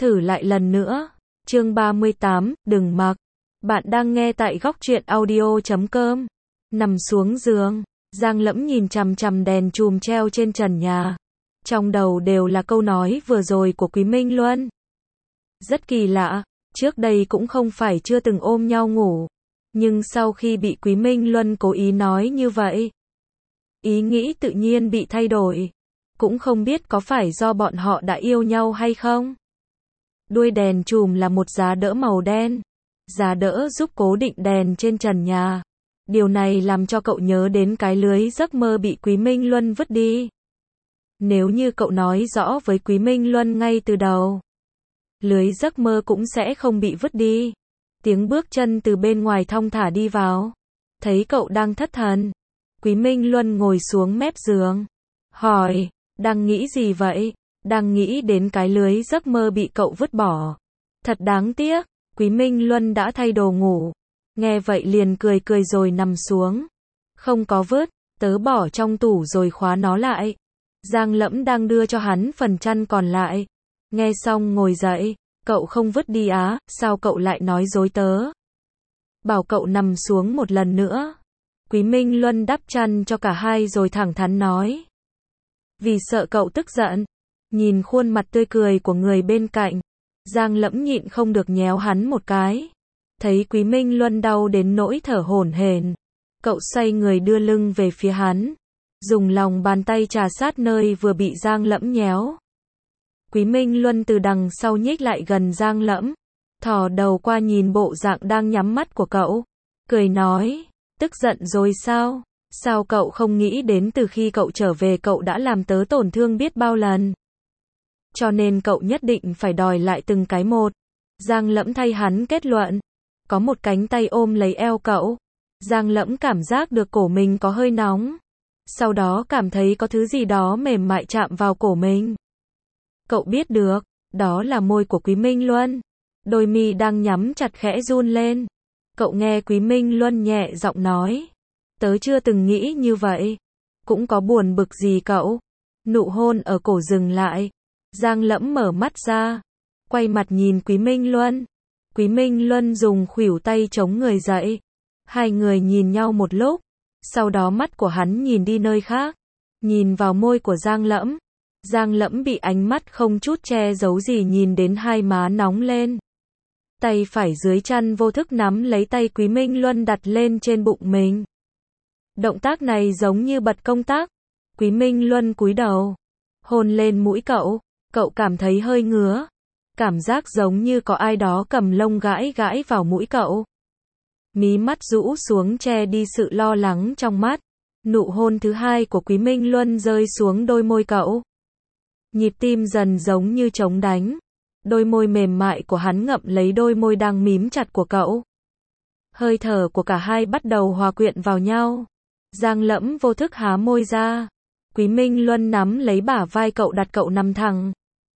Thử lại lần nữa. Chương 38, đừng mặc. Bạn đang nghe tại góc truyện audio.com. Nằm xuống giường, Giang Lẫm nhìn chằm chằm đèn chùm treo trên trần nhà. Trong đầu đều là câu nói vừa rồi của Quý Minh Luân. Rất kỳ lạ, trước đây cũng không phải chưa từng ôm nhau ngủ. Nhưng sau khi bị Quý Minh Luân cố ý nói như vậy, ý nghĩ tự nhiên bị thay đổi. Cũng không biết có phải do bọn họ đã yêu nhau hay không. Đuôi đèn chùm là một giá đỡ màu đen. Giá đỡ giúp cố định đèn trên trần nhà. Điều này làm cho cậu nhớ đến cái lưới giấc mơ bị Quý Minh Luân vứt đi. Nếu như cậu nói rõ với Quý Minh Luân ngay từ đầu, lưới giấc mơ cũng sẽ không bị vứt đi. Tiếng bước chân từ bên ngoài thong thả đi vào. Thấy cậu đang thất thần, Quý Minh Luân ngồi xuống mép giường, hỏi, đang nghĩ gì vậy? Đang nghĩ đến cái lưới giấc mơ bị cậu vứt bỏ. Thật đáng tiếc. Quý Minh Luân đã thay đồ ngủ. Nghe vậy liền cười cười rồi nằm xuống. Không có vứt, tớ bỏ trong tủ rồi khóa nó lại. Giang Lẫm đang đưa cho hắn phần chăn còn lại. Nghe xong ngồi dậy. Cậu không vứt đi á, sao cậu lại nói dối tớ? Bảo cậu nằm xuống một lần nữa. Quý Minh Luân đắp chăn cho cả hai rồi thẳng thắn nói. Vì sợ cậu tức giận. Nhìn khuôn mặt tươi cười của người bên cạnh, Giang Lẫm nhịn không được nhéo hắn một cái. Thấy Quý Minh Luân đau đến nỗi thở hổn hển, cậu xoay người đưa lưng về phía hắn, dùng lòng bàn tay trà sát nơi vừa bị Giang Lẫm nhéo. Quý Minh Luân từ đằng sau nhích lại gần Giang Lẫm, thò đầu qua nhìn bộ dạng đang nhắm mắt của cậu, cười nói, tức giận rồi sao? Sao cậu không nghĩ đến từ khi cậu trở về cậu đã làm tớ tổn thương biết bao lần? Cho nên cậu nhất định phải đòi lại từng cái một. Giang Lẫm thay hắn kết luận. Có một cánh tay ôm lấy eo cậu. Giang Lẫm cảm giác được cổ mình có hơi nóng. Sau đó cảm thấy có thứ gì đó mềm mại chạm vào cổ mình. Cậu biết được, đó là môi của Quý Minh Luân. Đôi mi đang nhắm chặt khẽ run lên. Cậu nghe Quý Minh Luân nhẹ giọng nói. Tớ chưa từng nghĩ như vậy. Cũng có buồn bực gì cậu. Nụ hôn ở cổ dừng lại. Giang Lẫm mở mắt ra, quay mặt nhìn Quý Minh Luân. Quý Minh Luân dùng khuỷu tay chống người dậy. Hai người nhìn nhau một lúc, sau đó mắt của hắn nhìn đi nơi khác, nhìn vào môi của Giang Lẫm. Giang Lẫm bị ánh mắt không chút che giấu gì nhìn đến hai má nóng lên. Tay phải dưới chăn vô thức nắm lấy tay Quý Minh Luân đặt lên trên bụng mình. Động tác này giống như bật công tắc. Quý Minh Luân cúi đầu, hôn lên mũi cậu. Cậu cảm thấy hơi ngứa. Cảm giác giống như có ai đó cầm lông gãi gãi vào mũi cậu. Mí mắt rũ xuống che đi sự lo lắng trong mắt. Nụ hôn thứ hai của Quý Minh Luân rơi xuống đôi môi cậu. Nhịp tim dần giống như trống đánh. Đôi môi mềm mại của hắn ngậm lấy đôi môi đang mím chặt của cậu. Hơi thở của cả hai bắt đầu hòa quyện vào nhau. Giang Lẫm vô thức há môi ra. Quý Minh Luân nắm lấy bả vai cậu đặt cậu nằm thẳng.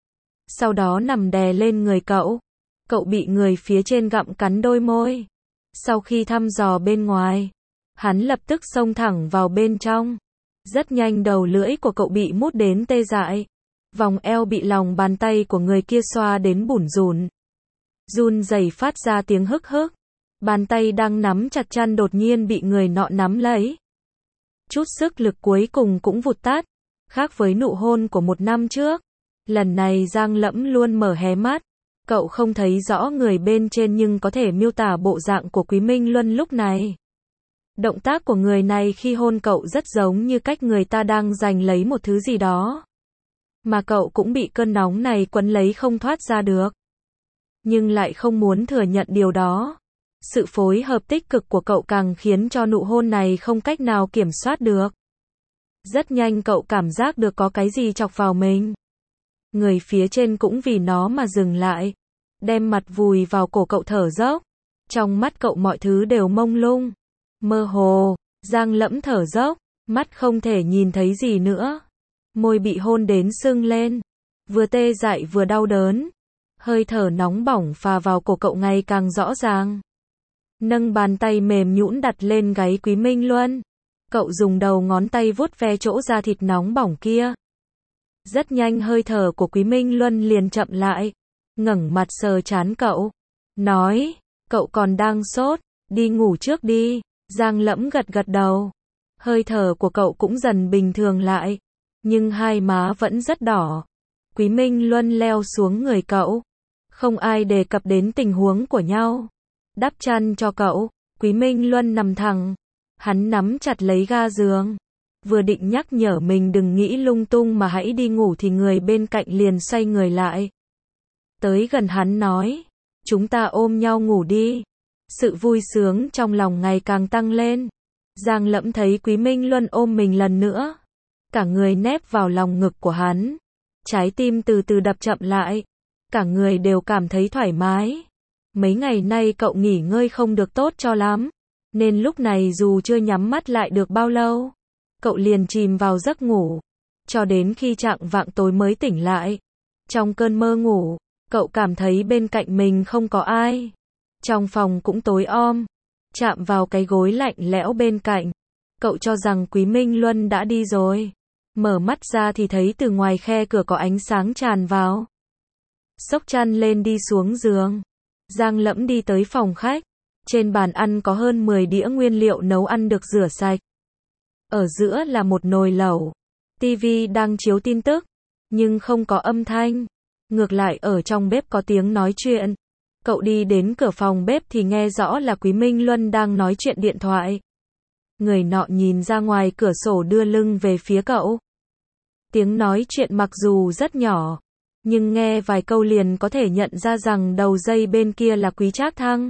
Sau đó nằm đè lên người cậu. Cậu bị người phía trên gặm cắn đôi môi. Sau khi thăm dò bên ngoài, hắn lập tức xông thẳng vào bên trong. Rất nhanh đầu lưỡi của cậu bị mút đến tê dại. Vòng eo bị lòng bàn tay của người kia xoa đến bủn rủn. Run rẩy phát ra tiếng hức hức. Bàn tay đang nắm chặt chăn đột nhiên bị người nọ nắm lấy. Chút sức lực cuối cùng cũng vụt tắt. Khác với nụ hôn của một năm trước, lần này Giang Lẫm luôn mở hé mắt. Cậu không thấy rõ người bên trên nhưng có thể miêu tả bộ dạng của Quý Minh Luân lúc này. Động tác của người này khi hôn cậu rất giống như cách người ta đang giành lấy một thứ gì đó. Mà cậu cũng bị cơn nóng này quấn lấy không thoát ra được. Nhưng lại không muốn thừa nhận điều đó. Sự phối hợp tích cực của cậu càng khiến cho nụ hôn này không cách nào kiểm soát được. Rất nhanh cậu cảm giác được có cái gì chọc vào mình. Người phía trên cũng vì nó mà dừng lại. Đem mặt vùi vào cổ cậu thở dốc. Trong mắt cậu mọi thứ đều mông lung. Mơ hồ. Giang Lẫm thở dốc. Mắt không thể nhìn thấy gì nữa. Môi bị hôn đến sưng lên. Vừa tê dại vừa đau đớn. Hơi thở nóng bỏng phà vào cổ cậu ngày càng rõ ràng. Nâng bàn tay mềm nhũn đặt lên gáy Quý Minh Luân. Cậu dùng đầu ngón tay vuốt ve chỗ da thịt nóng bỏng kia. Rất nhanh hơi thở của Quý Minh Luân liền chậm lại. ngẩng mặt sờ trán cậu, nói, cậu còn đang sốt, đi ngủ trước đi. Giang Lẫm gật gật đầu. Hơi thở của cậu cũng dần bình thường lại, nhưng hai má vẫn rất đỏ. Quý Minh Luân leo xuống người cậu. Không ai đề cập đến tình huống của nhau. Đắp chăn cho cậu, Quý Minh Luân nằm thẳng. Hắn nắm chặt lấy ga giường. Vừa định nhắc nhở mình đừng nghĩ lung tung mà hãy đi ngủ thì người bên cạnh liền xoay người lại. Tới gần hắn nói, chúng ta ôm nhau ngủ đi. Sự vui sướng trong lòng ngày càng tăng lên. Giang Lẫm thấy Quý Minh Luân ôm mình lần nữa. Cả người nép vào lòng ngực của hắn. Trái tim từ từ đập chậm lại. Cả người đều cảm thấy thoải mái. Mấy ngày nay cậu nghỉ ngơi không được tốt cho lắm. Nên lúc này dù chưa nhắm mắt lại được bao lâu, cậu liền chìm vào giấc ngủ. Cho đến khi chạng vạng tối mới tỉnh lại. Trong cơn mơ ngủ, cậu cảm thấy bên cạnh mình không có ai. Trong phòng cũng tối om. Chạm vào cái gối lạnh lẽo bên cạnh. Cậu cho rằng Quý Minh Luân đã đi rồi. Mở mắt ra thì thấy từ ngoài khe cửa có ánh sáng tràn vào. Xốc chăn lên đi xuống giường. Giang Lẫm đi tới phòng khách. Trên bàn ăn có hơn 10 đĩa nguyên liệu nấu ăn được rửa sạch. Ở giữa là một nồi lẩu. TV đang chiếu tin tức, nhưng không có âm thanh. Ngược lại ở trong bếp có tiếng nói chuyện. Cậu đi đến cửa phòng bếp thì nghe rõ là Quý Minh Luân đang nói chuyện điện thoại. Người nọ nhìn ra ngoài cửa sổ đưa lưng về phía cậu. Tiếng nói chuyện mặc dù rất nhỏ, nhưng nghe vài câu liền có thể nhận ra rằng đầu dây bên kia là Quý Trác Thăng.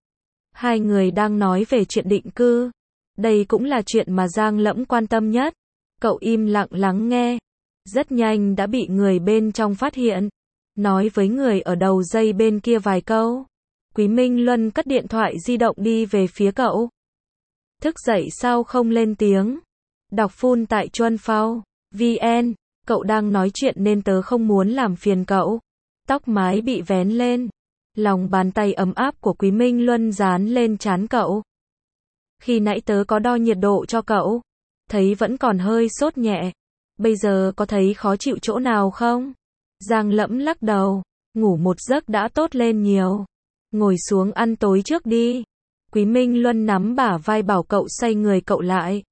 Hai người đang nói về chuyện định cư. Đây cũng là chuyện mà Giang Lẫm quan tâm nhất. Cậu im lặng lắng nghe. Rất nhanh đã bị người bên trong phát hiện. Nói với người ở đầu dây bên kia vài câu. Quý Minh Luân cất điện thoại di động đi về phía cậu. Thức dậy sao không lên tiếng? Đọc full tại Chuan Phao VN. Cậu đang nói chuyện nên tớ không muốn làm phiền cậu. Tóc mái bị vén lên. Lòng bàn tay ấm áp của Quý Minh Luân dán lên trán cậu. Khi nãy tớ có đo nhiệt độ cho cậu. Thấy vẫn còn hơi sốt nhẹ. Bây giờ có thấy khó chịu chỗ nào không? Giang Lẫm lắc đầu. Ngủ một giấc đã tốt lên nhiều. Ngồi xuống ăn tối trước đi. Quý Minh Luân nắm bả vai bảo cậu xoay người cậu lại.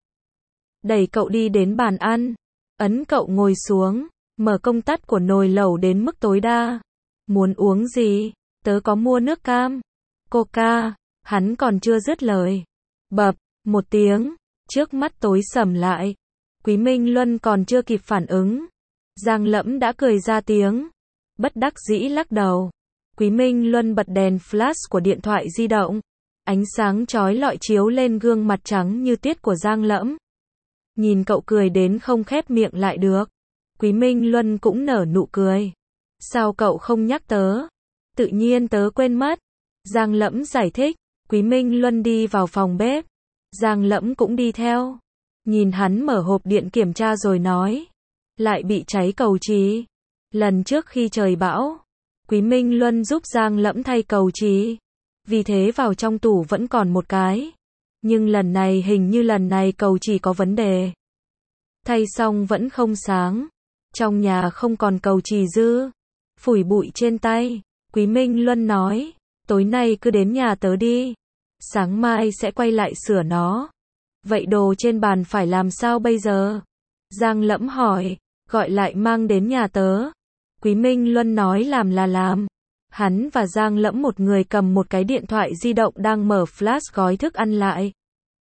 Đẩy cậu đi đến bàn ăn. Ấn cậu ngồi xuống. Mở công tắc của nồi lẩu đến mức tối đa. Muốn uống gì? Tớ có mua nước cam. Coca. Hắn còn chưa dứt lời. Bập. Một tiếng. Trước mắt tối sầm lại. Quý Minh Luân còn chưa kịp phản ứng. Giang Lẫm đã cười ra tiếng. Bất đắc dĩ lắc đầu. Quý Minh Luân bật đèn flash của điện thoại di động. Ánh sáng chói lọi chiếu lên gương mặt trắng như tuyết của Giang Lẫm. Nhìn cậu cười đến không khép miệng lại được. Quý Minh Luân cũng nở nụ cười. Sao cậu không nhắc tớ? Tự nhiên tớ quên mất. Giang Lẫm giải thích. Quý Minh Luân đi vào phòng bếp. Giang Lẫm cũng đi theo. Nhìn hắn mở hộp điện kiểm tra rồi nói. Lại bị cháy cầu trì. Lần trước khi trời bão, Quý Minh Luân giúp Giang Lẫm thay cầu trì. Vì thế vào trong tủ vẫn còn một cái. Nhưng hình như lần này cầu trì có vấn đề. Thay xong vẫn không sáng. Trong nhà không còn cầu trì dư. Phủi bụi trên tay. Quý Minh Luân nói. Tối nay cứ đến nhà tớ đi. Sáng mai sẽ quay lại sửa nó. Vậy đồ trên bàn phải làm sao bây giờ? Giang Lẫm hỏi. Gọi lại mang đến nhà tớ. Quý Minh Luân nói làm là làm. Hắn và Giang Lẫm một người cầm một cái điện thoại di động đang mở flash gói thức ăn lại.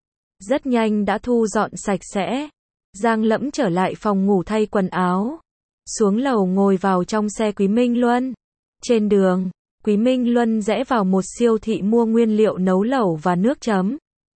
Rất nhanh đã thu dọn sạch sẽ. Giang Lẫm trở lại phòng ngủ thay quần áo. Xuống lầu ngồi vào trong xe Quý Minh Luân. Trên đường, Quý Minh Luân rẽ vào một siêu thị mua nguyên liệu nấu lẩu và nước chấm.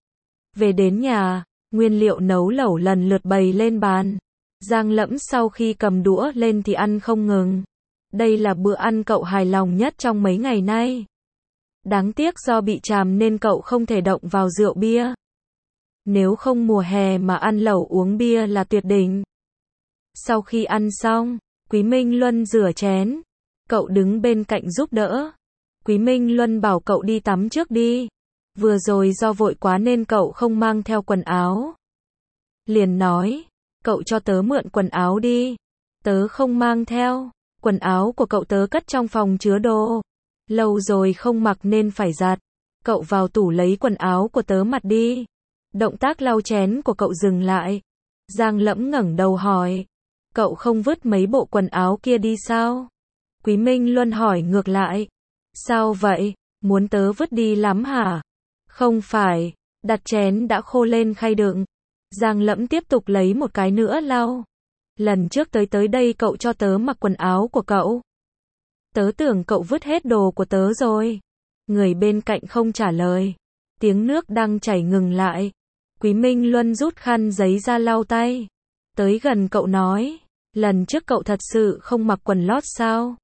Về đến nhà, nguyên liệu nấu lẩu lần lượt bày lên bàn. Giang Lẫm sau khi cầm đũa lên thì ăn không ngừng. Đây là bữa ăn cậu hài lòng nhất trong mấy ngày nay. Đáng tiếc do bị tràm nên cậu không thể động vào rượu bia. Nếu không mùa hè mà ăn lẩu uống bia là tuyệt đỉnh. Sau khi ăn xong, Quý Minh Luân rửa chén. Cậu đứng bên cạnh giúp đỡ. Quý Minh Luân bảo cậu đi tắm trước đi. Vừa rồi do vội quá nên cậu không mang theo quần áo. Liền nói, cậu cho tớ mượn quần áo đi. Tớ không mang theo. Quần áo của cậu tớ cất trong phòng chứa đồ. Lâu rồi không mặc nên phải giặt. Cậu vào tủ lấy quần áo của tớ mặc đi. Động tác lau chén của cậu dừng lại. Giang Lẫm ngẩng đầu hỏi. Cậu không vứt mấy bộ quần áo kia đi sao? Quý Minh Luân hỏi ngược lại. Sao vậy? Muốn tớ vứt đi lắm hả? Không phải. Đặt chén đã khô lên khay đựng. Giang Lẫm tiếp tục lấy một cái nữa lau. Lần trước tới đây cậu cho tớ mặc quần áo của cậu. Tớ tưởng cậu vứt hết đồ của tớ rồi. Người bên cạnh không trả lời. Tiếng nước đang chảy ngừng lại. Quý Minh Luân rút khăn giấy ra lau tay. Tới gần cậu nói. Lần trước cậu thật sự không mặc quần lót sao?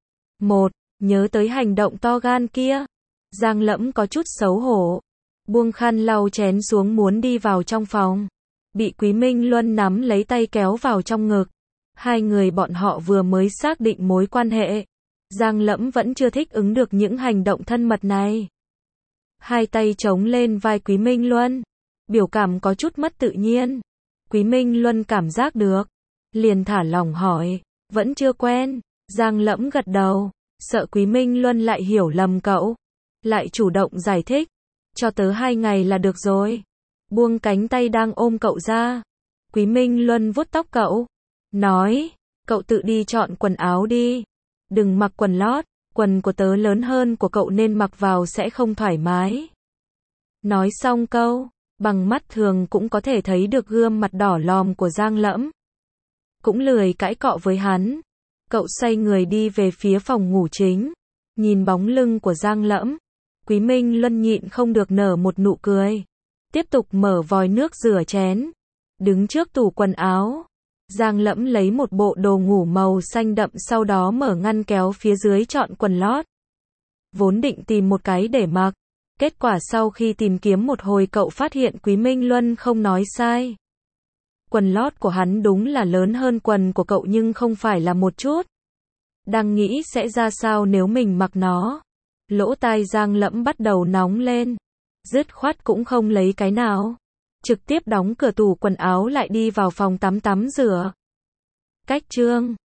Nhớ tới hành động to gan kia. Giang Lẫm có chút xấu hổ. Buông khăn lau chén xuống muốn đi vào trong phòng. Bị Quý Minh Luân nắm lấy tay kéo vào trong ngực. Hai người bọn họ vừa mới xác định mối quan hệ. Giang Lẫm vẫn chưa thích ứng được những hành động thân mật này. Hai tay chống lên vai Quý Minh Luân. Biểu cảm có chút mất tự nhiên. Quý Minh Luân cảm giác được. Liền thả lỏng hỏi. Vẫn chưa quen. Giang Lẫm gật đầu. Sợ Quý Minh Luân lại hiểu lầm cậu. Lại chủ động giải thích. Cho tớ 2 ngày là được rồi. Buông cánh tay đang ôm cậu ra. Quý Minh Luân vuốt tóc cậu. Nói. Cậu tự đi chọn quần áo đi. Đừng mặc quần lót. Quần của tớ lớn hơn của cậu nên mặc vào sẽ không thoải mái. Nói xong câu. Bằng mắt thường cũng có thể thấy được gương mặt đỏ lòm của Giang Lẫm. Cũng lười cãi cọ với hắn. Cậu xoay người đi về phía phòng ngủ chính. Nhìn bóng lưng của Giang Lẫm. Quý Minh Luân nhịn không được nở một nụ cười. Tiếp tục mở vòi nước rửa chén. Đứng trước tủ quần áo. Giang Lẫm lấy một bộ đồ ngủ màu xanh đậm sau đó mở ngăn kéo phía dưới chọn quần lót. Vốn định tìm một cái để mặc. Kết quả sau khi tìm kiếm một hồi cậu phát hiện Quý Minh Luân không nói sai. Quần lót của hắn đúng là lớn hơn quần của cậu nhưng không phải là một chút. Đang nghĩ sẽ ra sao nếu mình mặc nó. Lỗ tai Giang Lẫm bắt đầu nóng lên. Dứt khoát cũng không lấy cái nào. Trực tiếp đóng cửa tủ quần áo lại đi vào phòng tắm rửa. Cách chương